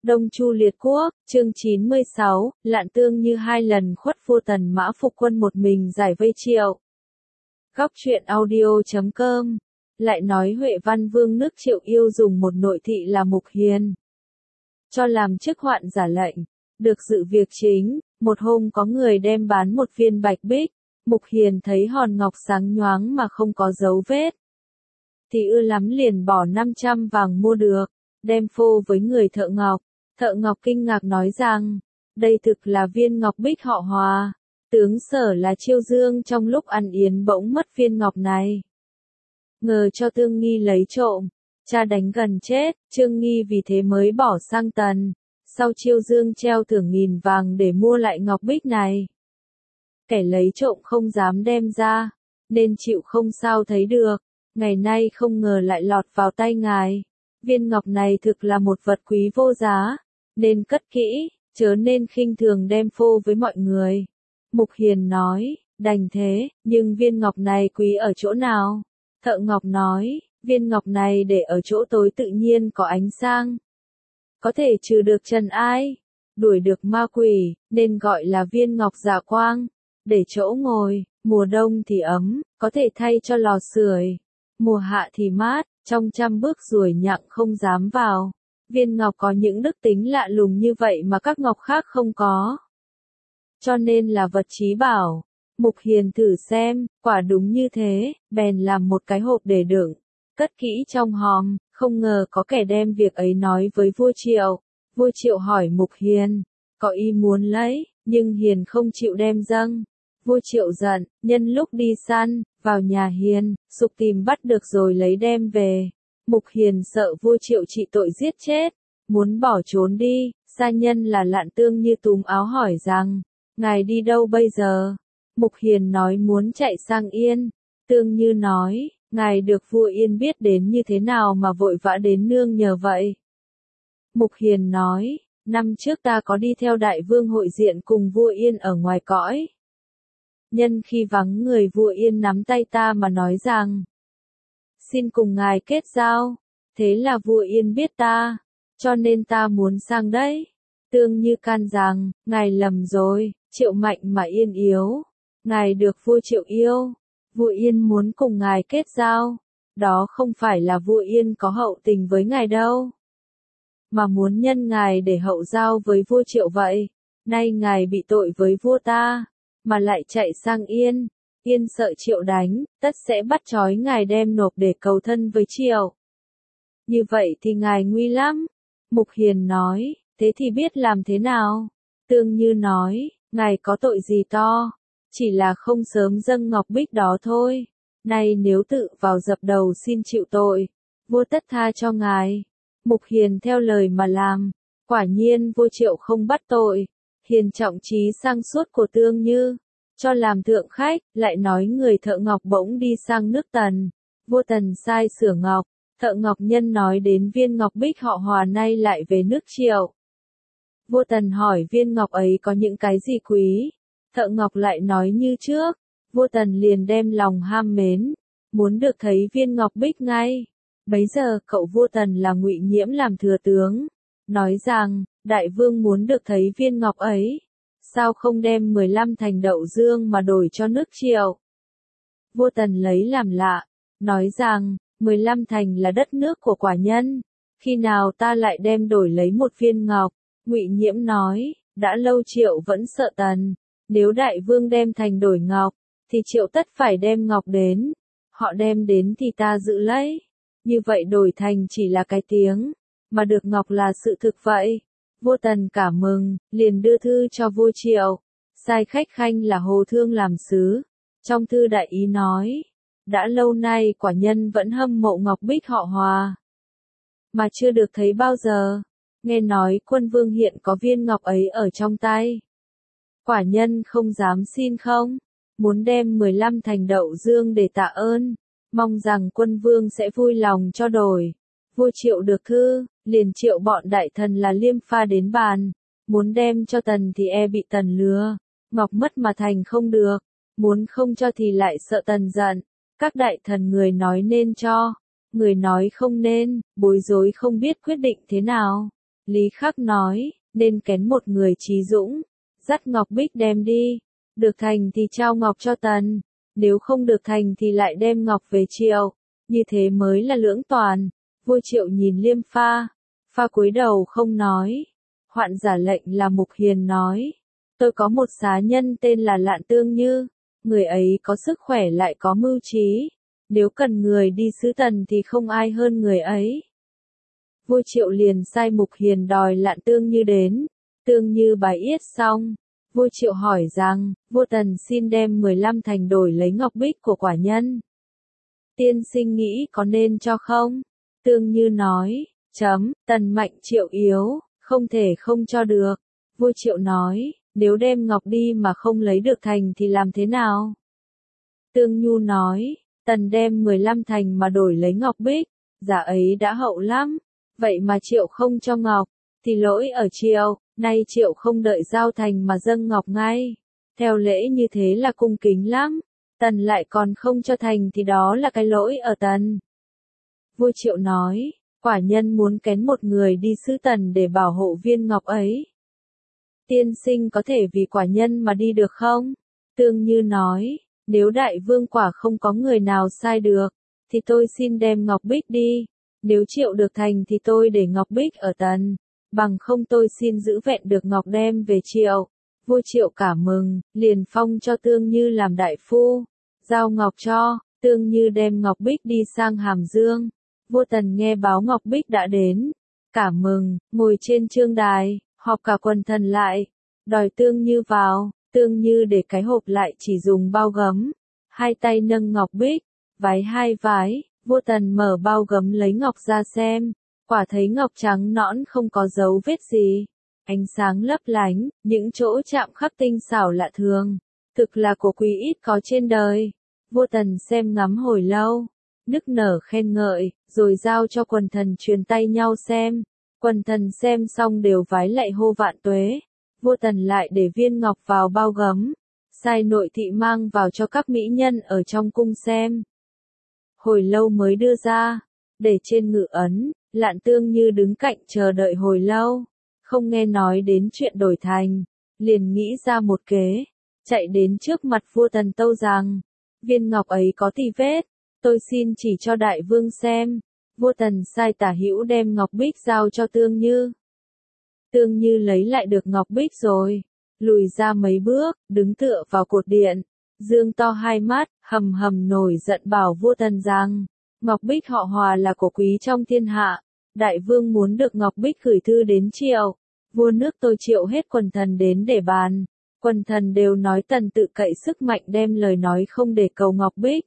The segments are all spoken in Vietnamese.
Đông Chu liệt quốc, chương 96, Lạn Tương như hai lần khuất vua Tần Mã phục quân một mình giải vây Triệu. Góc truyện audio.com lại nói Huệ Văn Vương nước Triệu yêu dùng một nội thị là Mục Hiền, cho làm chức hoạn giả lệnh, được dự việc chính. Một hôm có người đem bán một viên bạch bích, Mục Hiền thấy hòn ngọc sáng nhoáng mà không có dấu vết, thì ưa lắm liền bỏ 500 vàng mua được, đem phô với người thợ ngọc. Thợ ngọc kinh ngạc nói rằng, đây thực là viên ngọc bích họ Hòa, tướng Sở là Chiêu Dương trong lúc ăn yến bỗng mất viên ngọc này. Ngờ cho Tương Nghi lấy trộm, cha đánh gần chết, Trương Nghi vì thế mới bỏ sang Tần, sau Chiêu Dương treo thưởng 1000 vàng để mua lại ngọc bích này. Kẻ lấy trộm không dám đem ra, nên chịu không sao thấy được, ngày nay không ngờ lại lọt vào tay ngài. Viên ngọc này thực là một vật quý vô giá, nên cất kỹ, chớ nên khinh thường đem phô với mọi người. Mục Hiền nói, đành thế, nhưng viên ngọc này quý ở chỗ nào? Thợ ngọc nói, viên ngọc này để ở chỗ tối tự nhiên có ánh sáng, có thể trừ được trần ai, đuổi được ma quỷ, nên gọi là viên ngọc dạ quang. Để chỗ ngồi, mùa đông thì ấm, có thể thay cho lò sưởi, mùa hạ thì mát, trong 100 bước ruồi nhặng không dám vào. Viên ngọc có những đức tính lạ lùng như vậy mà các ngọc khác không có, cho nên là vật chí bảo. Mục Hiền thử xem, quả đúng như thế, bèn làm một cái hộp để đựng, cất kỹ trong hòm. Không ngờ có kẻ đem việc ấy nói với vua Triệu. Vua Triệu hỏi Mục Hiền, có ý muốn lấy, nhưng Hiền không chịu đem dâng. Vua Triệu giận, nhân lúc đi săn, vào nhà Hiền, sục tìm bắt được rồi lấy đem về. Mục Hiền sợ vua Triệu trị tội giết chết, muốn bỏ trốn đi. Sa nhân là Lạn Tương như túm áo hỏi rằng, ngài đi đâu bây giờ? Mục Hiền nói muốn chạy sang Yên. Tương Như nói, ngài được vua Yên biết đến như thế nào mà vội vã đến nương nhờ vậy? Mục Hiền nói, năm trước ta có đi theo đại vương hội diện cùng vua Yên ở ngoài cõi. Nhân khi vắng người vua Yên nắm tay ta mà nói rằng, xin cùng ngài kết giao. Thế là vua Yên biết ta, cho nên ta muốn sang đấy. Tương Như can rằng, ngài lầm rồi, Triệu mạnh mà Yên yếu. Ngài được vua Triệu yêu, vua Yên muốn cùng ngài kết giao. Đó không phải là vua Yên có hậu tình với ngài đâu, mà muốn nhân ngài để hậu giao với vua Triệu vậy. Nay ngài bị tội với vua ta, mà lại chạy sang Yên. Yên sợ Triệu đánh, tất sẽ bắt trói ngài đem nộp để cầu thân với Triệu. Như vậy thì ngài nguy lắm. Mục Hiền nói, thế thì biết làm thế nào? Tương Như nói, ngài có tội gì to, chỉ là không sớm dâng ngọc bích đó thôi. Nay nếu tự vào dập đầu xin chịu tội, vua tất tha cho ngài. Mục Hiền theo lời mà làm, quả nhiên vua Triệu không bắt tội. Hiền trọng trí sang suốt của Tương Như, cho làm thượng khách. Lại nói người thợ ngọc bỗng đi sang nước Tần, vua Tần sai sửa ngọc. Thợ ngọc nhân nói đến viên ngọc bích họ Hòa nay lại về nước Triệu. Vua Tần hỏi viên ngọc ấy có những cái gì quý, thợ ngọc lại nói như trước. Vua Tần liền đem lòng ham mến, muốn được thấy viên ngọc bích ngay. Bấy giờ cậu vua Tần là Ngụy Nhiễm làm thừa tướng, nói rằng, đại vương muốn được thấy viên ngọc ấy, sao không đem 15 thành đậu dương mà đổi cho nước Triệu? Vua Tần lấy làm lạ, nói rằng, 15 thành là đất nước của quả nhân, khi nào ta lại đem đổi lấy một viên ngọc? Ngụy Nhiễm nói, đã lâu Triệu vẫn sợ Tần, nếu đại vương đem thành đổi ngọc, thì Triệu tất phải đem ngọc đến. Họ đem đến thì ta giữ lấy, như vậy đổi thành chỉ là cái tiếng, mà được ngọc là sự thực vậy. Vua Tần cảm mừng, liền đưa thư cho vua Triệu, sai khách khanh là Hồ Thương làm sứ. Trong thư đại ý nói, đã lâu nay quả nhân vẫn hâm mộ ngọc bích họ Hòa, mà chưa được thấy bao giờ. Nghe nói quân vương hiện có viên ngọc ấy ở trong tay, quả nhân không dám xin không, muốn đem 15 thành đậu dương để tạ ơn, mong rằng quân vương sẽ vui lòng cho đổi. Vua Triệu được thư, liền triệu bọn đại thần là Liêm Pha đến bàn, muốn đem cho Tần thì e bị Tần lừa, ngọc mất mà thành không được, muốn không cho thì lại sợ Tần giận. Các đại thần người nói nên cho, người nói không nên, bối rối không biết quyết định thế nào. Lý Khắc nói, nên kén một người trí dũng, dắt Ngọc Bích đem đi, được thành thì trao ngọc cho Tần, nếu không được thành thì lại đem ngọc về Triệu, như thế mới là lưỡng toàn. Vua Triệu nhìn Liêm Pha, Pha cúi đầu không nói. Hoạn giả lệnh là Mục Hiền nói, tôi có một xá nhân tên là Lạn Tương Như, người ấy có sức khỏe lại có mưu trí, nếu cần người đi sứ Tần thì không ai hơn người ấy. Vua Triệu liền sai Mục Hiền đòi Lạn Tương Như đến. Tương Như bài yết xong, vua Triệu hỏi rằng, vua Tần xin đem 15 thành đổi lấy ngọc bích của quả nhân. Tiên sinh nghĩ có nên cho không? Tương Như nói, Tần mạnh Triệu yếu, không thể không cho được. Vua Triệu nói, nếu đem ngọc đi mà không lấy được thành thì làm thế nào? Tương Nhu nói, Tần đem 15 thành mà đổi lấy ngọc bích, giá ấy đã hậu lắm, vậy mà Triệu không cho ngọc, thì lỗi ở Triệu, nay Triệu không đợi giao thành mà dâng ngọc ngay. Theo lễ như thế là cung kính lắm, Tần lại còn không cho thành thì đó là cái lỗi ở Tần. Vua Triệu nói, quả nhân muốn kén một người đi sứ Tần để bảo hộ viên ngọc ấy. Tiên sinh có thể vì quả nhân mà đi được không? Tương Như nói, nếu đại vương quả không có người nào sai được, thì tôi xin đem ngọc bích đi, nếu Triệu được thành thì tôi để ngọc bích ở Tần, bằng không tôi xin giữ vẹn được ngọc đem về Triệu. Vua Triệu cảm mừng, liền phong cho Tương Như làm đại phu, giao ngọc cho, Tương Như đem ngọc bích đi sang Hàm Dương. Vua Tần nghe báo ngọc bích đã đến, cảm mừng, ngồi trên chương đài, họp cả quần thần lại, đòi Tương Như vào. Tương Như để cái hộp lại chỉ dùng bao gấm, hai tay nâng ngọc bích, vái hai vái, vua Tần mở bao gấm lấy ngọc ra xem, quả thấy ngọc trắng nõn không có dấu vết gì, ánh sáng lấp lánh, những chỗ chạm khắc tinh xảo lạ thường, thực là của quý ít có trên đời. Vua Tần xem ngắm hồi lâu, nức nở khen ngợi, rồi giao cho quần thần truyền tay nhau xem, quần thần xem xong đều vái lạy hô vạn tuế. Vua Tần lại để viên ngọc vào bao gấm, sai nội thị mang vào cho các mỹ nhân ở trong cung xem. Hồi lâu mới đưa ra, để trên ngự ấn, Lạn Tương Như đứng cạnh chờ đợi hồi lâu, không nghe nói đến chuyện đổi thành, liền nghĩ ra một kế, chạy đến trước mặt vua Tần tâu rằng, viên ngọc ấy có tì vết, tôi xin chỉ cho đại vương xem. Vua Tần sai tả hữu đem ngọc bích giao cho Tương Như. Tương Như lấy lại được ngọc bích rồi, lùi ra mấy bước, đứng tựa vào cột điện, dương to hai mắt, hầm hầm nổi giận bảo vua Tần rằng, ngọc bích họ Hòa là của quý trong thiên hạ, đại vương muốn được ngọc bích gửi thư đến Triệu, vua nước tôi triệu hết quần thần đến để bàn, quần thần đều nói Tần tự cậy sức mạnh đem lời nói không để cầu ngọc bích.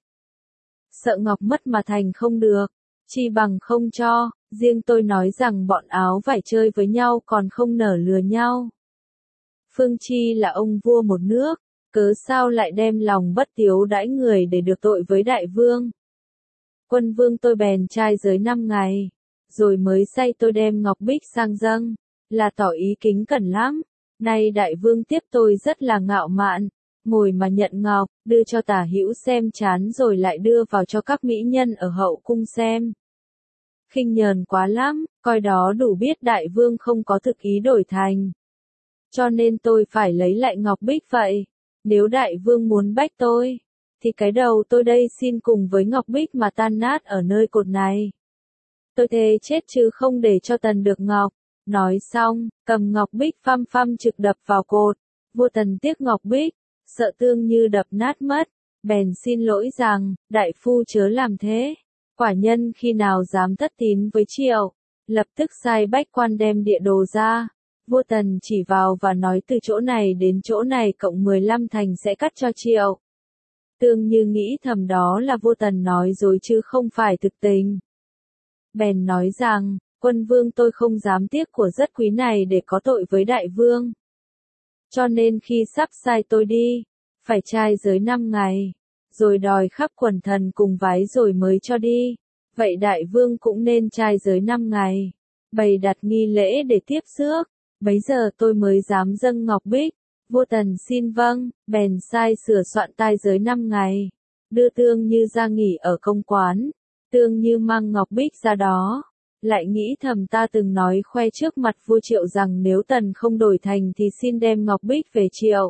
Sợ ngọc mất mà thành không được, chi bằng không cho. Riêng tôi nói rằng bọn áo vải chơi với nhau còn không nở lừa nhau. Phương Chi là ông vua một nước, cớ sao lại đem lòng bất tiếu đãi người để được tội với đại vương. Quân vương tôi bèn trai giới 5 ngày, rồi mới sai tôi đem ngọc bích sang dâng, là tỏ ý kính cẩn lắm. Nay đại vương tiếp tôi rất là ngạo mạn, ngồi mà nhận ngọc, đưa cho tả hữu xem chán rồi lại đưa vào cho các mỹ nhân ở hậu cung xem. Khinh nhờn quá lắm, coi đó đủ biết đại vương không có thực ý đổi thành. Cho nên tôi phải lấy lại ngọc bích vậy. Nếu đại vương muốn bách tôi, thì cái đầu tôi đây xin cùng với ngọc bích mà tan nát ở nơi cột này. Tôi thề chết chứ không để cho Tần được ngọc. Nói xong, cầm ngọc bích phăm phăm trực đập vào cột. Vua Tần tiếc ngọc bích, sợ Tương Như đập nát mất, bèn xin lỗi rằng, đại phu chớ làm thế. Quả nhân khi nào dám thất tín với Triệu, lập tức sai bách quan đem địa đồ ra. Vua Tần chỉ vào và nói từ chỗ này đến chỗ này cộng 15 thành sẽ cắt cho Triệu. Tương Như nghĩ thầm đó là vua Tần nói dối chứ không phải thực tình. Bèn nói rằng, quân vương tôi không dám tiếc của rất quý này để có tội với đại vương. Cho nên khi sắp sai tôi đi, phải trai giới 5 ngày. Rồi đòi khắp quần thần cùng vái rồi mới cho đi. Vậy đại vương cũng nên trai giới 5 ngày, bày đặt nghi lễ để tiếp rước, bấy giờ tôi mới dám dâng ngọc bích. Vua Tần xin vâng, bèn sai sửa soạn tai giới 5 ngày, đưa Tương Như ra nghỉ ở công quán. Tương Như mang ngọc bích ra đó, lại nghĩ thầm ta từng nói khoe trước mặt vua Triệu rằng nếu Tần không đổi thành thì xin đem ngọc bích về Triệu.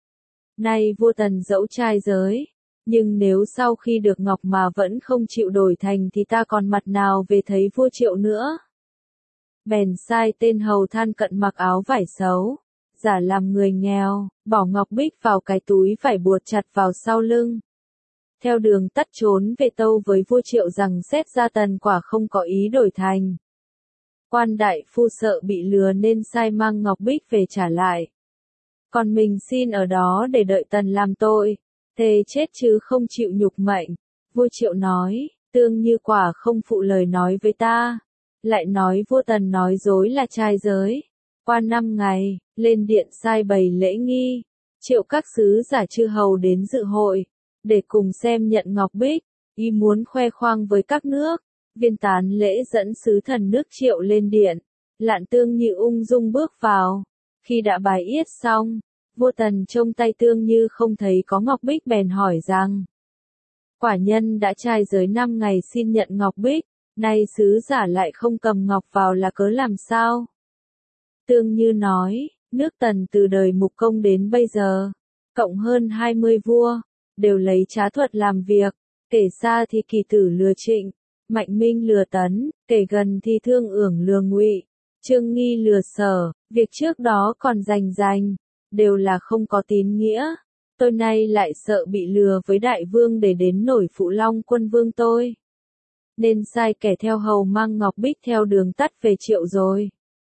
Nay vua Tần dẫu trai giới, nhưng nếu sau khi được ngọc mà vẫn không chịu đổi thành thì ta còn mặt nào về thấy vua Triệu nữa. Bèn sai tên hầu than cận mặc áo vải xấu, giả làm người nghèo, bỏ ngọc bích vào cái túi vải buộc chặt vào sau lưng. Theo đường tắt trốn về tâu với vua Triệu rằng xét ra Tần quả không có ý đổi thành. Quan đại phu sợ bị lừa nên sai mang ngọc bích về trả lại. Còn mình xin ở đó để đợi Tần làm tội, thề chết chứ không chịu nhục mệnh. Vua Triệu nói, Tương Như quả không phụ lời nói với ta. Lại nói vua Tần nói dối là trai giới. Qua 5 ngày, lên điện sai bày lễ nghi, triệu các sứ giả chư hầu đến dự hội, để cùng xem nhận ngọc bích, ý muốn khoe khoang với các nước. Viên tán lễ dẫn sứ thần nước Triệu lên điện, Lạn Tương Như ung dung bước vào. Khi đã bài yết xong, vua Tần trông tay Tương Như không thấy có ngọc bích bèn hỏi rằng: quả nhân đã trai giới 5 ngày xin nhận ngọc bích, nay sứ giả lại không cầm ngọc vào là cớ làm sao? Tương Như nói, nước Tần từ đời Mục Công đến bây giờ, cộng hơn 20 vua, đều lấy trá thuật làm việc, kể xa thì Kỳ Tử lừa Trịnh, Mạnh Minh lừa Tấn, kể gần thì Thương Ưởng lừa Ngụy, Trương Nghi lừa Sở, việc trước đó còn rành, đều là không có tín nghĩa. Tôi nay lại sợ bị lừa với đại vương để đến nổi phụ Long Quân vương tôi, nên sai kẻ theo hầu mang ngọc bích theo đường tắt về Triệu rồi.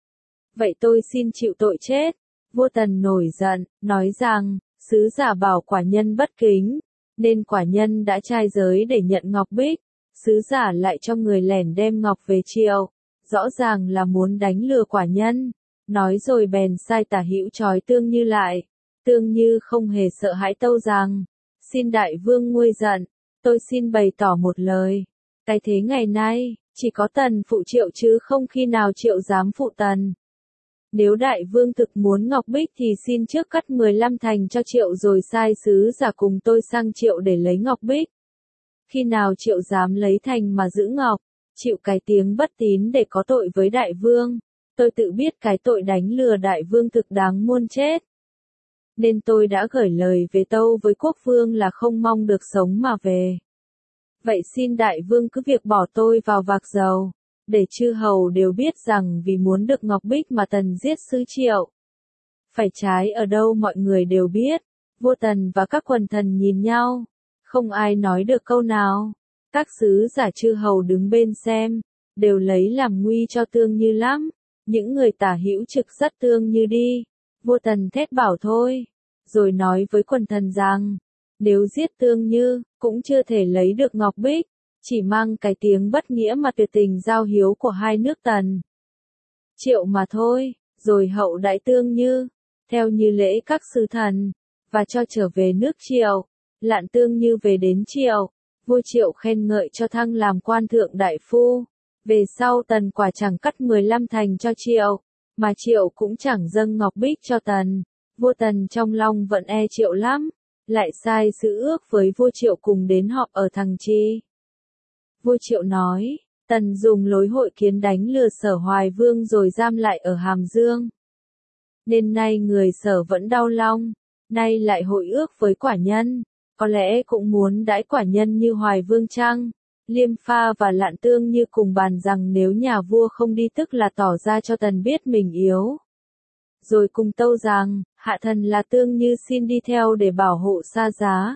Vậy tôi xin chịu tội chết. Vua Tần nổi giận, nói rằng, sứ giả bảo quả nhân bất kính, nên quả nhân đã trai giới để nhận ngọc bích, sứ giả lại cho người lẻn đem ngọc về Triệu, rõ ràng là muốn đánh lừa quả nhân. Nói rồi bèn sai Tả Hữu trói Tương Như lại. Tương Như không hề sợ hãi tâu rằng, xin đại vương nguôi giận, tôi xin bày tỏ một lời. Cái thế ngày nay, chỉ có Tần phụ Triệu chứ không khi nào Triệu dám phụ Tần. Nếu đại vương thực muốn ngọc bích thì xin trước cắt 15 thành cho Triệu rồi sai sứ giả cùng tôi sang Triệu để lấy ngọc bích. Khi nào Triệu dám lấy thành mà giữ ngọc, chịu cái tiếng bất tín để có tội với đại vương, tôi tự biết cái tội đánh lừa đại vương thực đáng muôn chết. Nên tôi đã gửi lời về tâu với quốc vương là không mong được sống mà về. Vậy xin đại vương cứ việc bỏ tôi vào vạc dầu, để chư hầu đều biết rằng vì muốn được ngọc bích mà Tần giết sứ Triệu. Phải trái ở đâu mọi người đều biết. Vua Tần và các quần thần nhìn nhau, không ai nói được câu nào. Các sứ giả chư hầu đứng bên xem, đều lấy làm nguy cho Tương Như lắm. Những người Tả Hữu trực dắt Tương Như đi. Vua Tần thét bảo thôi, rồi nói với quần thần rằng, nếu giết Tương Như, cũng chưa thể lấy được ngọc bích, chỉ mang cái tiếng bất nghĩa mà tuyệt tình giao hiếu của hai nước Tần Triệu mà thôi. Rồi hậu đãi Tương Như, theo như lễ các sứ thần, và cho trở về nước Triệu. Lạn Tương Như về đến Triệu, vua Triệu khen ngợi cho thăng làm quan thượng đại phu. Về sau Tần quả chẳng cắt 15 thành cho Triệu, mà Triệu cũng chẳng dâng ngọc bích cho Tần. Vua Tần trong lòng vẫn e Triệu lắm, lại sai sứ ước với vua Triệu cùng đến họp ở Thằng Chi. Vua Triệu nói, Tần dùng lối hội kiến đánh lừa Sở Hoài Vương rồi giam lại ở Hàm Dương. Nên nay người Sở vẫn đau lòng, nay lại hội ước với quả nhân, có lẽ cũng muốn đãi quả nhân như Hoài Vương chăng? Liêm Pha và Lạn Tương Như cùng bàn rằng nếu nhà vua không đi tức là tỏ ra cho Tần biết mình yếu. Rồi cùng tâu rằng, hạ thần là Tương Như xin đi theo để bảo hộ xa giá.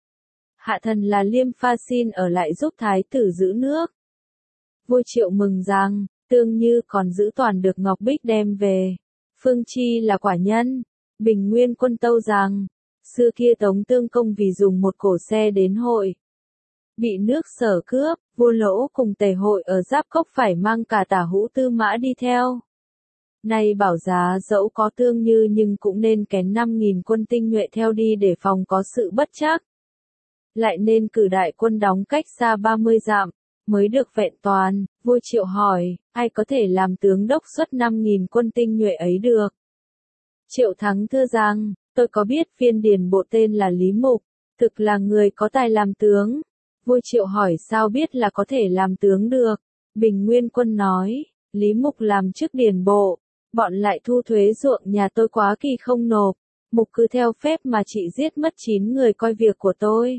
Hạ thần là Liêm Pha xin ở lại giúp thái tử giữ nước. Vua Triệu mừng rằng, Tương Như còn giữ toàn được ngọc bích đem về. Phương Chi là quả nhân. Bình Nguyên Quân tâu rằng, xưa kia Tống Tương Công vì dùng một cổ xe đến hội, bị nước Sở cướp, vua Lỗ cùng Tề hội ở Giáp Cốc phải mang cả Tả Hữu Tư Mã đi theo. Nay bảo giá dẫu có Tương Như nhưng cũng nên kén 5.000 quân tinh nhuệ theo đi để phòng có sự bất trắc. Lại nên cử đại quân đóng cách xa 30 dặm, mới được vẹn toàn. Vua Triệu hỏi, ai có thể làm tướng đốc xuất 5.000 quân tinh nhuệ ấy được? Triệu Thắng thưa rằng, tôi có biết viên điền bộ tên là Lý Mục, thực là người có tài làm tướng. Vua Triệu hỏi sao biết là có thể làm tướng được? Bình Nguyên Quân nói, Lý Mục làm chức điền bộ, bọn lại thu thuế ruộng nhà tôi quá kỳ không nộp, Mục cứ theo phép mà chị giết mất 9 người coi việc của tôi.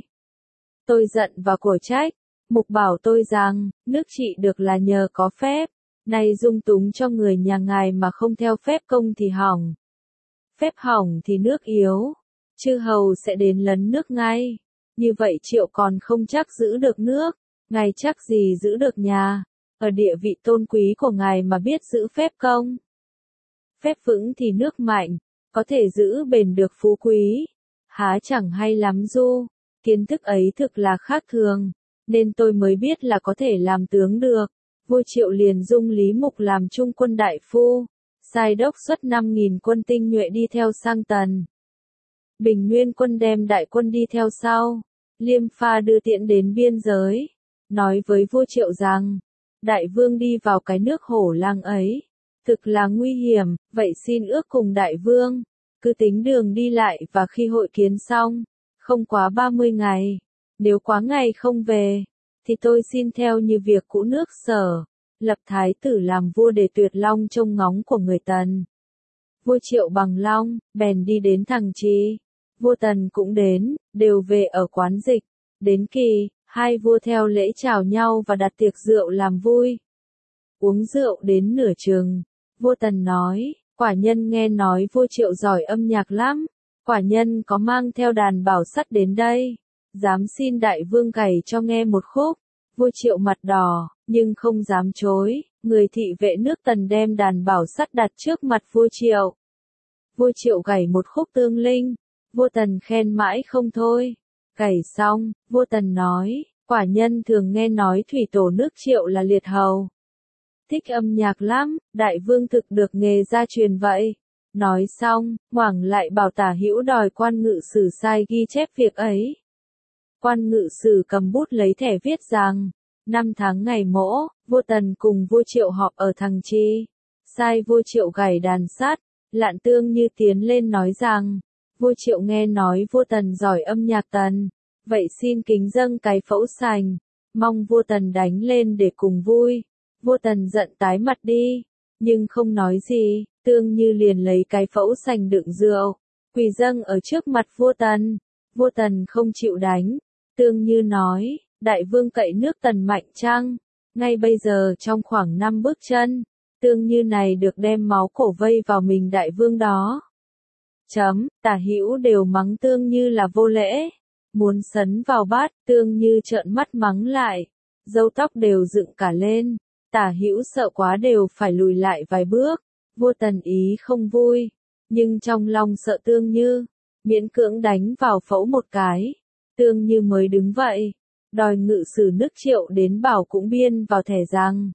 Tôi giận và cổ trách, Mục bảo tôi rằng, nước chị được là nhờ có phép, nay dung túng cho người nhà ngài mà không theo phép công thì hỏng. Phép hỏng thì nước yếu, chư hầu sẽ đến lấn nước ngay, như vậy Triệu còn không chắc giữ được nước, ngài chắc gì giữ được nhà, ở địa vị tôn quý của ngài mà biết giữ phép công. Phép vững thì nước mạnh, có thể giữ bền được phú quý, há chẳng hay lắm du, kiến thức ấy thực là khác thường, nên tôi mới biết là có thể làm tướng được. Vua Triệu liền dung Lý Mục làm trung quân đại phu, sai đốc xuất 5.000 quân tinh nhuệ đi theo sang Tần. Bình Nguyên Quân đem đại quân đi theo sau, Liêm Pha đưa tiễn đến biên giới, nói với vua Triệu rằng, đại vương đi vào cái nước Hổ Lang ấy, thực là nguy hiểm, vậy xin ước cùng đại vương, cứ tính đường đi lại và khi hội kiến xong, không quá 30 ngày, nếu quá ngày không về, thì tôi xin theo như việc cũ nước Sở, lập thái tử làm vua để tuyệt long trông ngóng của người Tần. Vua Triệu bằng long, bèn đi đến Thằng Trì. Vua Tần cũng đến, đều về ở quán dịch. Đến kỳ, hai vua theo lễ chào nhau và đặt tiệc rượu làm vui. Uống rượu đến nửa chừng, vua Tần nói, quả nhân nghe nói vua Triệu giỏi âm nhạc lắm, quả nhân có mang theo đàn bảo sắt đến đây, dám xin đại vương gảy cho nghe một khúc. Vua Triệu mặt đỏ, nhưng không dám chối, người thị vệ nước Tần đem đàn bảo sắt đặt trước mặt vua Triệu. Vua Triệu gảy một khúc Tương Linh, vua Tần khen mãi không thôi. Gảy xong, vua Tần nói, quả nhân thường nghe nói thủy tổ nước Triệu là liệt hầu. Thích âm nhạc lắm, đại vương thực được nghề gia truyền vậy. Nói xong, Hoảng lại bảo Tả Hữu đòi quan ngự sử sai ghi chép việc ấy. Quan ngự sử cầm bút lấy thẻ viết rằng, 5 tháng ngày Mỗ, vua Tần cùng vua Triệu họp ở Thằng Trì. Sai vua Triệu gảy đàn sát, Lạn Tương Như tiến lên nói rằng, vua Triệu nghe nói vua Tần giỏi âm nhạc Tần, vậy xin kính dâng cái phẫu sành, mong vua Tần đánh lên để cùng vui. Vua Tần giận tái mặt đi, nhưng không nói gì, Tương Như liền lấy cái phẫu sành đựng rượu, quỳ dâng ở trước mặt vua Tần. Vua Tần không chịu đánh, Tương Như nói, đại vương cậy nước Tần mạnh chăng? Ngay bây giờ trong khoảng 5 bước chân, Tương Như này được đem máu cổ vây vào mình đại vương đó. Tả Hữu đều mắng Tương Như là vô lễ, muốn sấn vào bát, Tương Như trợn mắt mắng lại, râu tóc đều dựng cả lên, Tả Hữu sợ quá đều phải lùi lại vài bước. Vua Tần ý không vui, nhưng trong lòng sợ Tương Như, miễn cưỡng đánh vào phẫu một cái. Tương Như mới đứng vậy, đòi ngự sử nước Triệu đến bảo cũng biên vào thẻ rằng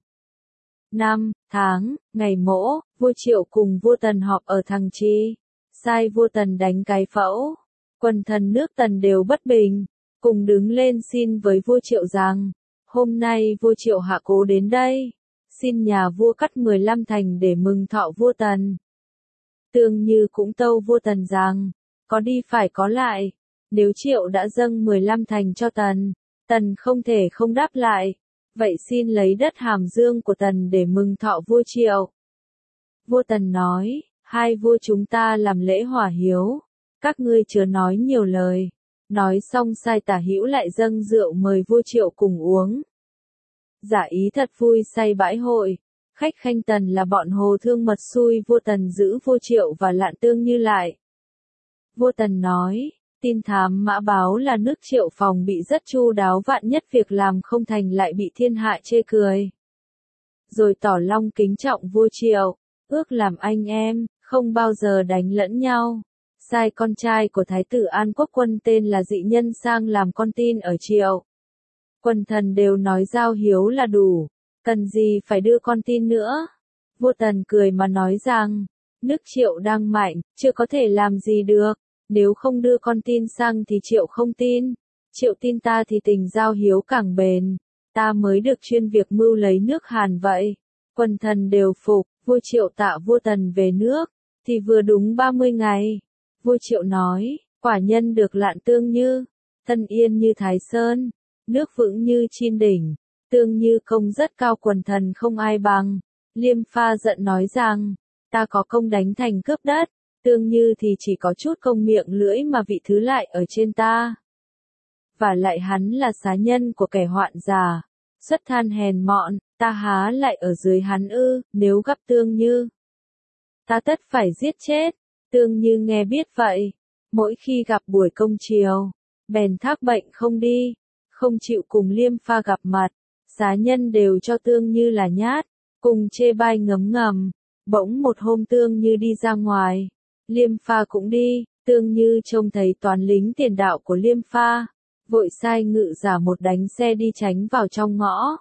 5 tháng, ngày Mỗ, vua Triệu cùng vua Tần họp ở Thằng Trì, sai vua Tần đánh cái phẫu. Quần thần nước Tần đều bất bình, cùng đứng lên xin với vua Triệu rằng, hôm nay vua Triệu hạ cố đến đây, xin nhà vua cắt 15 thành để mừng thọ vua Tần. Tương Như cũng tâu vua Tần rằng, có đi phải có lại, nếu Triệu đã dâng 15 thành cho Tần, Tần không thể không đáp lại, vậy xin lấy đất Hàm Dương của Tần để mừng thọ vua Triệu. Vua Tần nói, hai vua chúng ta làm lễ hòa hiếu, các ngươi chớ nói nhiều lời. Nói xong sai Tả Hữu lại dâng rượu mời vua Triệu cùng uống. Giả ý thật vui say bãi hội, khách khanh Tần là bọn Hồ Thương mật xui vua Tần giữ vua Triệu và Lạn Tương Như lại. Vua Tần nói, tin thám mã báo là nước Triệu phòng bị rất chu đáo, vạn nhất việc làm không thành lại bị thiên hạ chê cười. Rồi tỏ long kính trọng vua Triệu, ước làm anh em, không bao giờ đánh lẫn nhau. Sai con trai của Thái tử An Quốc Quân tên là Dị Nhân sang làm con tin ở Triệu. Quần thần đều nói giao hiếu là đủ, cần gì phải đưa con tin nữa. Vua Tần cười mà nói rằng, nước Triệu đang mạnh, chưa có thể làm gì được, nếu không đưa con tin sang thì Triệu không tin, Triệu tin ta thì tình giao hiếu càng bền, ta mới được chuyên việc mưu lấy nước Hàn vậy. Quần thần đều phục, vua Triệu tạ vua Tần về nước, thì vừa đúng 30 ngày. Vua Triệu nói, quả nhân được Lạn Tương Như, thân yên như Thái Sơn, nước vững như Chin đỉnh, Tương Như công rất cao, quần thần không ai bằng. Liêm Pha giận nói rằng, ta có công đánh thành cướp đất, Tương Như thì chỉ có chút công miệng lưỡi mà vị thứ lại ở trên ta. Và lại hắn là xá nhân của kẻ hoạn giả, xuất than hèn mọn, ta há lại ở dưới hắn ư? Nếu gặp Tương Như, ta tất phải giết chết. Tương Như nghe biết vậy, mỗi khi gặp buổi công chiều, bèn thác bệnh không đi, không chịu cùng Liêm Pha gặp mặt. Xá nhân đều cho Tương Như là nhát, cùng chê bai ngấm ngầm. Bỗng một hôm Tương Như đi ra ngoài, Liêm Pha cũng đi. Tương Như trông thấy toán lính tiền đạo của Liêm Pha, vội sai ngự giả một đánh xe đi tránh vào trong ngõ.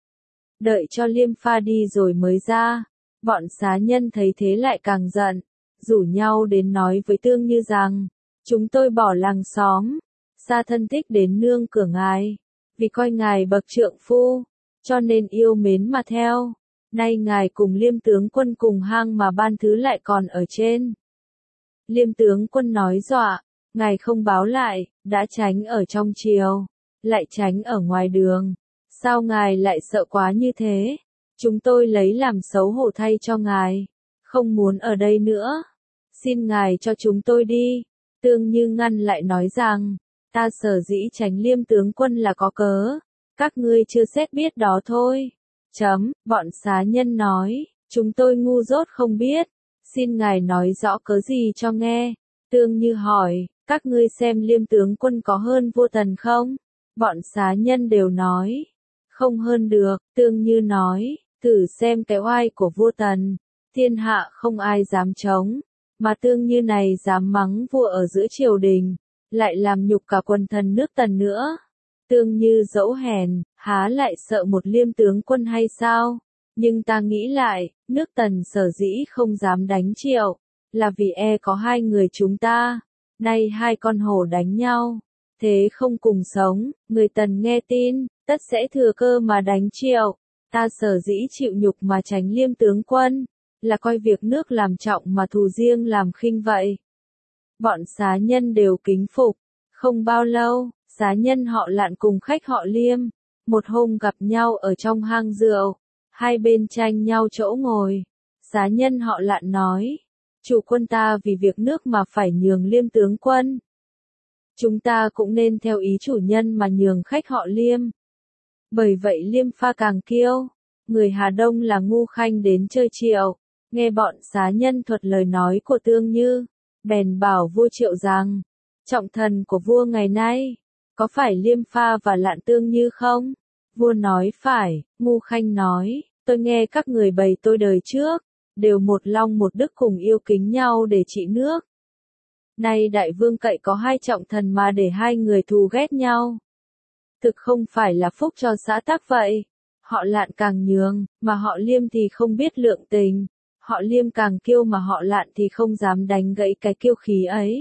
Đợi cho Liêm Pha đi rồi mới ra. Bọn xá nhân thấy thế lại càng giận, rủ nhau đến nói với Tương Như rằng, chúng tôi bỏ làng xóm, xa thân thích đến nương cửa ngài, vì coi ngài bậc trượng phu, cho nên yêu mến mà theo. Nay ngài cùng Liêm tướng quân cùng hang mà ban thứ lại còn ở trên. Liêm tướng quân nói dọa, ngài không báo lại, đã tránh ở trong triều, lại tránh ở ngoài đường. Sao ngài lại sợ quá như thế? Chúng tôi lấy làm xấu hổ thay cho ngài, không muốn ở đây nữa. Xin ngài cho chúng tôi đi. Tương Như ngăn lại nói rằng, ta sở dĩ tránh Liêm tướng quân là có cớ, các ngươi chưa xét biết đó thôi. Bọn xá nhân nói, chúng tôi ngu dốt không biết, xin ngài nói rõ cớ gì cho nghe. Tương Như hỏi, các ngươi xem Liêm tướng quân có hơn vua Tần không? Bọn xá nhân đều nói, không hơn được. Tương Như nói, thử xem cái oai của vua Tần, thiên hạ không ai dám chống, mà Tương Như này dám mắng vua ở giữa triều đình, lại làm nhục cả quần thần nước Tần nữa. Tương Như dẫu hèn, há lại sợ một Liêm tướng quân hay sao? Nhưng ta nghĩ lại, nước Tần sở dĩ không dám đánh Triệu, là vì có hai người chúng ta, nay hai con hổ đánh nhau, thế không cùng sống, người Tần nghe tin, tất sẽ thừa cơ mà đánh Triệu. Ta sở dĩ chịu nhục mà tránh Liêm tướng quân, là coi việc nước làm trọng mà thù riêng làm khinh vậy. Bọn xá nhân đều kính phục. Không bao lâu, xá nhân họ Lạn cùng khách họ Liêm, một hôm gặp nhau ở trong hang rượu, hai bên tranh nhau chỗ ngồi. Xá nhân họ Lạn nói, chủ quân ta vì việc nước mà phải nhường Liêm tướng quân. Chúng ta cũng nên theo ý chủ nhân mà nhường khách họ Liêm. Bởi vậy Liêm Pha càng kiêu, người Hà Đông là Ngu Khanh đến chơi Triệu, nghe bọn xá nhân thuật lời nói của Tương Như, bèn bảo vua Triệu rằng, trọng thần của vua ngày nay, có phải Liêm Pha và Lạn Tương Như không? Vua nói phải. Ngu Khanh nói, tôi nghe các người bày tôi đời trước, đều một long một đức cùng yêu kính nhau để trị nước. Nay đại vương cậy có hai trọng thần mà để hai người thù ghét nhau. Thực không phải là phúc cho xã tắc vậy. Họ Lạn càng nhường, mà họ Liêm thì không biết lượng tình. Họ Liêm càng kiêu mà họ Lạn thì không dám đánh gãy cái kiêu khí ấy.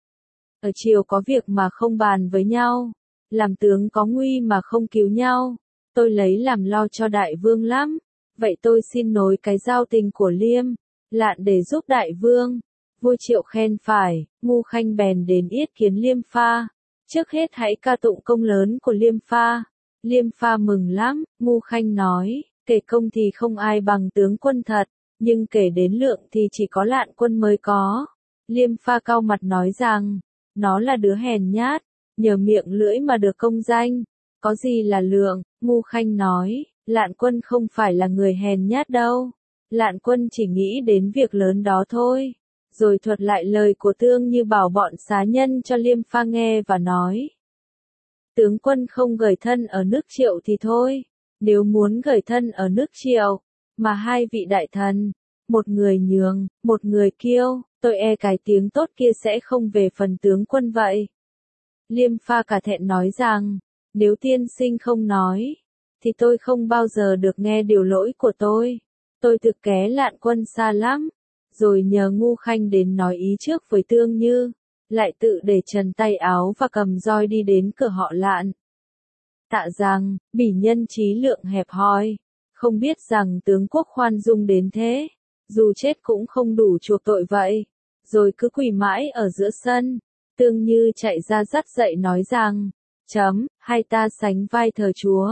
Ở triều có việc mà không bàn với nhau, làm tướng có nguy mà không cứu nhau. Tôi lấy làm lo cho đại vương lắm. Vậy tôi xin nối cái giao tình của Liêm, Lạn để giúp đại vương. Vua Triệu khen phải. Ngu Khanh bèn đến yết kiến Liêm Pha. Trước hết hãy ca tụng công lớn của Liêm Pha. Liêm Pha mừng lắm. Ngu Khanh nói, kể công thì không ai bằng tướng quân thật, nhưng kể đến lượng thì chỉ có Lạn quân mới có. Liêm Pha cau mặt nói rằng, nó là đứa hèn nhát, nhờ miệng lưỡi mà được công danh, có gì là lượng. Ngu Khanh nói, Lạn quân không phải là người hèn nhát đâu, Lạn quân chỉ nghĩ đến việc lớn đó thôi. Rồi thuật lại lời của Tương Như bảo bọn xá nhân cho Liêm Pha nghe và nói, tướng quân không gởi thân ở nước Triệu thì thôi, nếu muốn gởi thân ở nước Triệu, mà hai vị đại thần, một người nhường, một người kiêu, tôi cái tiếng tốt kia sẽ không về phần tướng quân vậy. Liêm Pha cả thẹn nói rằng, nếu tiên sinh không nói, thì tôi không bao giờ được nghe điều lỗi của tôi thực ké Lạn quân xa lắm. Rồi nhờ Ngu Khanh đến nói ý trước với Tương Như, lại tự để trần tay áo và cầm roi đi đến cửa họ Lạn. Tạ rằng, bỉ nhân trí lượng hẹp hòi, không biết rằng tướng quốc khoan dung đến thế, dù chết cũng không đủ chuộc tội vậy. Rồi cứ quỳ mãi ở giữa sân. Tương Như chạy ra dắt dậy nói rằng, hai ta sánh vai thờ chúa,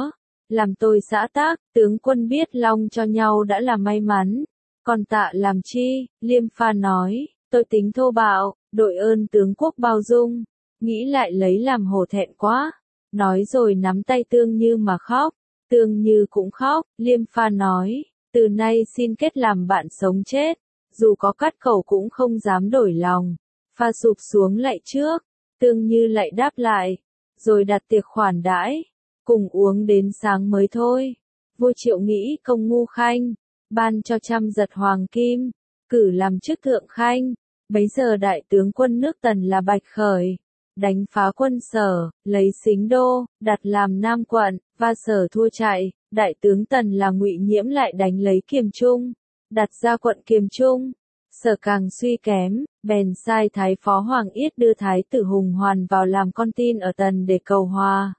làm tôi xã tác, tướng quân biết long cho nhau đã là may mắn, còn tạ làm chi, Liêm Pha nói, tôi tính thô bạo, đội ơn tướng quốc bao dung, nghĩ lại lấy làm hổ thẹn quá, nói rồi nắm tay Tương Như mà khóc, Tương Như cũng khóc, Liêm Pha nói, từ nay xin kết làm bạn sống chết, dù có cắt khẩu cũng không dám đổi lòng, Pha sụp xuống lạy trước, Tương Như lại đáp lại, rồi đặt tiệc khoản đãi, cùng uống đến sáng mới thôi. Vua Triệu nghĩ công ngu khanh, ban cho 100 giật hoàng kim, cử làm chức thượng khanh. Bấy giờ đại tướng quân nước Tần là Bạch Khởi, đánh phá quân Sở, lấy Sính Đô, đặt làm Nam quận, và Sở thua chạy, đại tướng Tần là Ngụy Nhiễm lại đánh lấy Kiềm Trung, đặt ra quận Kiềm Trung. Sở càng suy kém, bèn sai Thái Phó Hoàng Yết đưa Thái tử Hùng Hoàn vào làm con tin ở Tần để cầu hòa.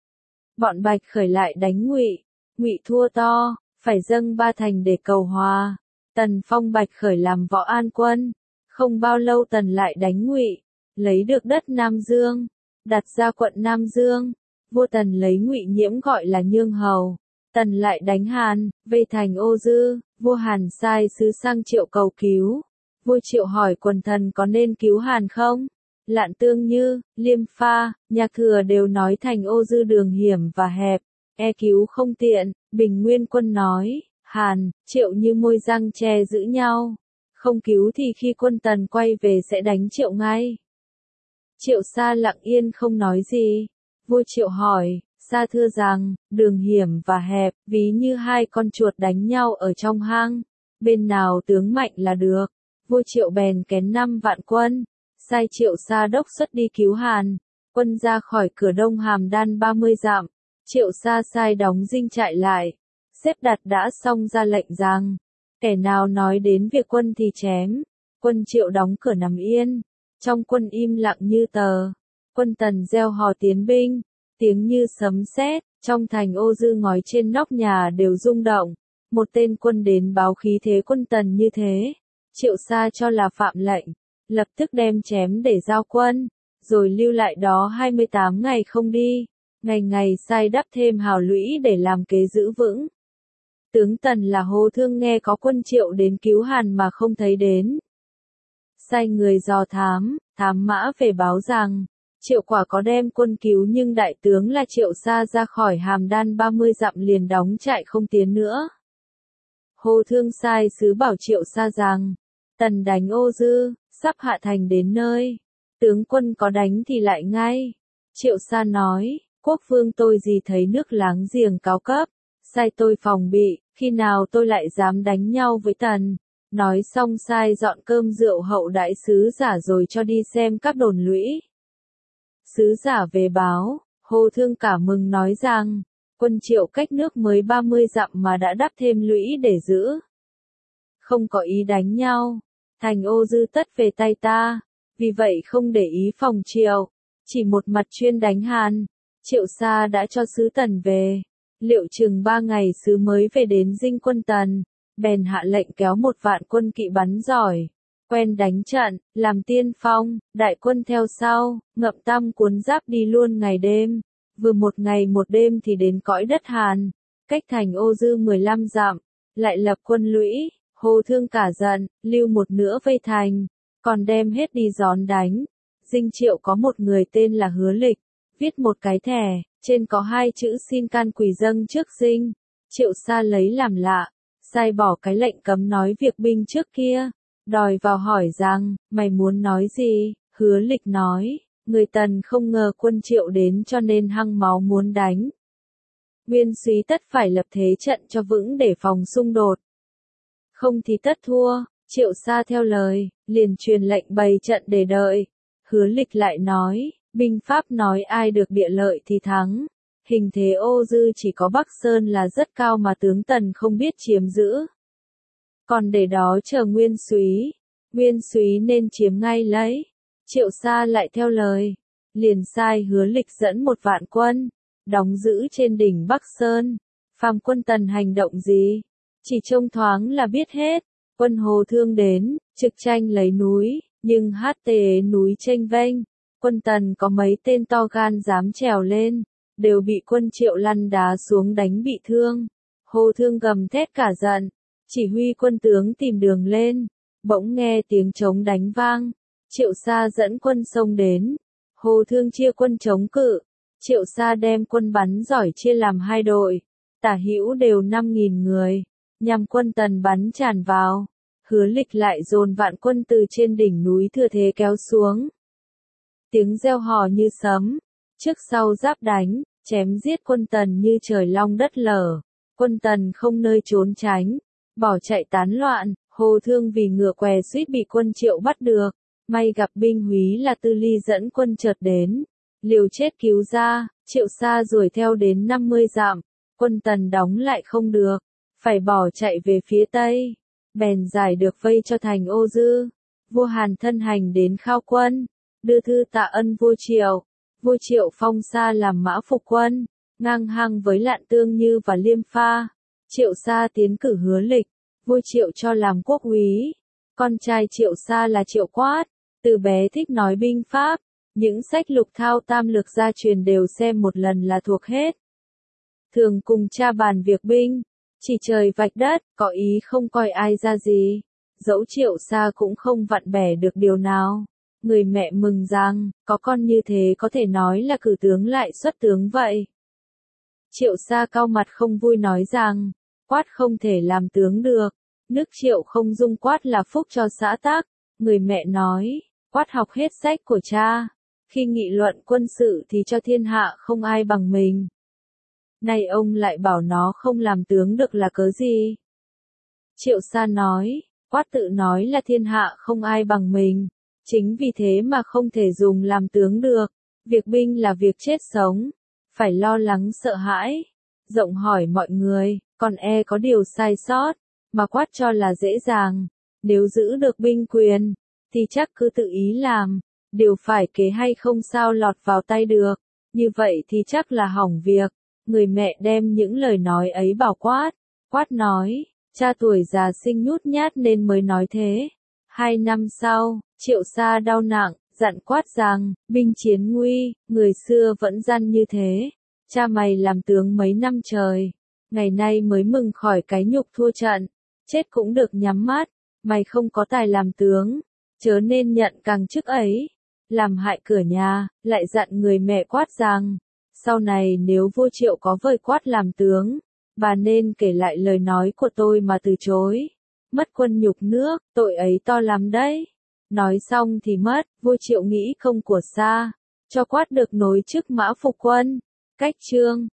Bọn Bạch Khởi lại đánh Ngụy, Ngụy thua to, phải dâng 3 thành để cầu hòa. Tần phong Bạch Khởi làm võ an quân, không bao lâu Tần lại đánh Ngụy, lấy được đất Nam Dương, đặt ra quận Nam Dương. Vua Tần lấy Ngụy Nhiễm gọi là Nhương Hầu. Tần lại đánh Hàn, vây thành Ô Dư, vua Hàn sai sứ sang Triệu cầu cứu. Vua Triệu hỏi quần thần có nên cứu Hàn không? Lạn Tương Như, Liêm Pha, Nhạc Thừa đều nói thành Ô Dư đường hiểm và hẹp, cứu không tiện. Bình Nguyên Quân nói, Hàn, Triệu như môi răng che giữ nhau, không cứu thì khi quân Tần quay về sẽ đánh Triệu ngay. Triệu Sa lặng yên không nói gì. Vua Triệu hỏi, Sa thưa rằng, đường hiểm và hẹp, ví như hai con chuột đánh nhau ở trong hang, bên nào tướng mạnh là được. Vua Triệu bèn kén 5 vạn quân, sai Triệu Sa đốc xuất đi cứu Hàn. Quân ra khỏi cửa Đông Hàm Đan 30 dặm, Triệu Sa sai đóng dinh trại lại, xếp đặt đã xong ra lệnh rằng, kẻ nào nói đến việc quân thì chém. Quân Triệu đóng cửa nằm yên, trong quân im lặng như tờ. Quân Tần reo hò tiến binh, tiếng như sấm sét, trong thành Ô Dư ngói trên nóc nhà đều rung động. Một tên quân đến báo khí thế quân Tần như thế, Triệu Sa cho là phạm lệnh, lập tức đem chém để giao quân, rồi lưu lại đó 28 ngày không đi, ngày ngày sai đắp thêm hào lũy để làm kế giữ vững. Tướng Tần là Hồ Thương nghe có quân Triệu đến cứu Hàn mà không thấy đến, sai người dò thám mã về báo rằng, Triệu quả có đem quân cứu nhưng đại tướng là Triệu Sa ra khỏi Hàm Đan 30 dặm liền đóng trại không tiến nữa. Hồ Thương sai sứ bảo Triệu Sa rằng, Tần đánh Ô Dư, sắp hạ thành đến nơi, tướng quân có đánh thì lại ngay. Triệu Sa nói, quốc vương tôi gì thấy nước láng giềng cao cấp, sai tôi phòng bị, khi nào tôi lại dám đánh nhau với Tần. Nói xong sai dọn cơm rượu hậu đãi sứ giả rồi cho đi xem các đồn lũy. Sứ giả về báo, Hồ Thương cả mừng nói rằng, quân Triệu cách nước mới 30 dặm mà đã đắp thêm lũy để giữ. Không có ý đánh nhau, thành Ô Dư tất về tay ta, vì vậy không để ý phòng Triệu, chỉ một mặt chuyên đánh Hàn. Triệu Sa đã cho sứ Tần về, liệu chừng 3 ngày sứ mới về đến dinh quân Tần, bèn hạ lệnh kéo 1 vạn quân kỵ bắn giỏi, quen đánh trận, làm tiên phong, đại quân theo sau, ngậm tăm cuốn giáp đi luôn ngày đêm, vừa 1 ngày 1 đêm thì đến cõi đất Hàn, cách thành Ô Dư 15 dặm, lại lập quân lũy. Hồ Thương cả giận, lưu 1 nửa vây thành, còn đem hết đi gión đánh. Dinh Triệu có một người tên là Hứa Lịch, viết một cái thẻ, trên có 2 chữ xin can quỳ dâng trước dinh. Triệu Sa lấy làm lạ, sai bỏ cái lệnh cấm nói việc binh trước kia, đòi vào hỏi rằng, mày muốn nói gì? Hứa Lịch nói, người Tần không ngờ quân Triệu đến cho nên hăng máu muốn đánh. Nguyên Súy tất phải lập thế trận cho vững để phòng xung đột. Không thì tất thua. Triệu Sa theo lời, liền truyền lệnh bày trận để đợi. Hứa Lịch lại nói, binh pháp nói ai được địa lợi thì thắng. Hình thế Ô Dư chỉ có Bắc Sơn là rất cao mà tướng Tần không biết chiếm giữ. Còn để đó chờ Nguyên Súy nên chiếm ngay lấy. Triệu Sa lại theo lời, liền sai Hứa Lịch dẫn 1 vạn quân, đóng giữ trên đỉnh Bắc Sơn. Phàm quân Tần hành động gì, chỉ trông thoáng là biết hết. Quân Hồ Thương đến, trực tranh lấy núi, nhưng HT núi chênh vênh, quân Tần có mấy tên to gan dám trèo lên, đều bị quân Triệu lăn đá xuống đánh bị thương. Hồ Thương gầm thét cả giận, chỉ huy quân tướng tìm đường lên, bỗng nghe tiếng trống đánh vang, Triệu Sa dẫn quân xông đến, Hồ Thương chia quân chống cự, Triệu Sa đem quân bắn giỏi chia làm hai đội, tả hữu đều 5.000 người, nhằm quân Tần bắn tràn vào, Hứa Lịch lại dồn vạn quân từ trên đỉnh núi Thừa Thế kéo xuống. Tiếng reo hò như sấm, trước sau giáp đánh, chém giết quân Tần như trời long đất lở, quân Tần không nơi trốn tránh, bỏ chạy tán loạn, Hồ Thương vì ngựa què suýt bị quân Triệu bắt được, may gặp binh húy là Tư Ly dẫn quân chợt đến, liều chết cứu ra, Triệu Sa đuổi theo đến 50 dặm, quân Tần đóng lại không được, phải bỏ chạy về phía tây, bèn giải được vây cho thành Ô Dư. Vua Hàn thân hành đến khao quân, đưa thư tạ ân vua Triệu phong Sa làm mã phục quân, ngang hàng với Lạn Tương Như và Liêm Pha. Triệu Sa tiến cử Hứa Lịch, vua Triệu cho làm quốc úy. Con trai Triệu Sa là Triệu Quát, từ bé thích nói binh pháp, những sách lục thao tam lược gia truyền đều xem một lần là thuộc hết. Thường cùng cha bàn việc binh, chỉ trời vạch đất, có ý không coi ai ra gì. Dẫu Triệu Sa cũng không vặn bẻ được điều nào. Người mẹ mừng rằng, có con như thế có thể nói là cử tướng lại xuất tướng vậy. Triệu Sa cau mặt không vui nói rằng, Quát không thể làm tướng được, nước Triệu không dung Quát là phúc cho xã tắc. Người mẹ nói, Quát học hết sách của cha, khi nghị luận quân sự thì cho thiên hạ không ai bằng mình. Nay ông lại bảo nó không làm tướng được là cớ gì? Triệu Sa nói, Quát tự nói là thiên hạ không ai bằng mình, chính vì thế mà không thể dùng làm tướng được, việc binh là việc chết sống, phải lo lắng sợ hãi, rộng hỏi mọi người, còn có điều sai sót, mà Quát cho là dễ dàng, nếu giữ được binh quyền, thì chắc cứ tự ý làm, điều phải kế hay không sao lọt vào tay được, như vậy thì chắc là hỏng việc. Người mẹ đem những lời nói ấy bảo Quát, Quát nói, cha tuổi già sinh nhút nhát nên mới nói thế. 2 năm sau, Triệu Sa đau nặng, dặn Quát rằng, binh chiến nguy, người xưa vẫn gian như thế, cha mày làm tướng mấy năm trời, ngày nay mới mừng khỏi cái nhục thua trận, chết cũng được nhắm mắt, mày không có tài làm tướng, chớ nên nhận căng chức ấy, làm hại cửa nhà, lại dặn người mẹ Quát rằng, sau này nếu vua Triệu có vời Quát làm tướng, bà nên kể lại lời nói của tôi mà từ chối, mất quân nhục nước, tội ấy to lắm đấy. Nói xong thì mất, vua Triệu nghĩ công của Sa, cho Quát được nối chức mã phục quân. Cách chương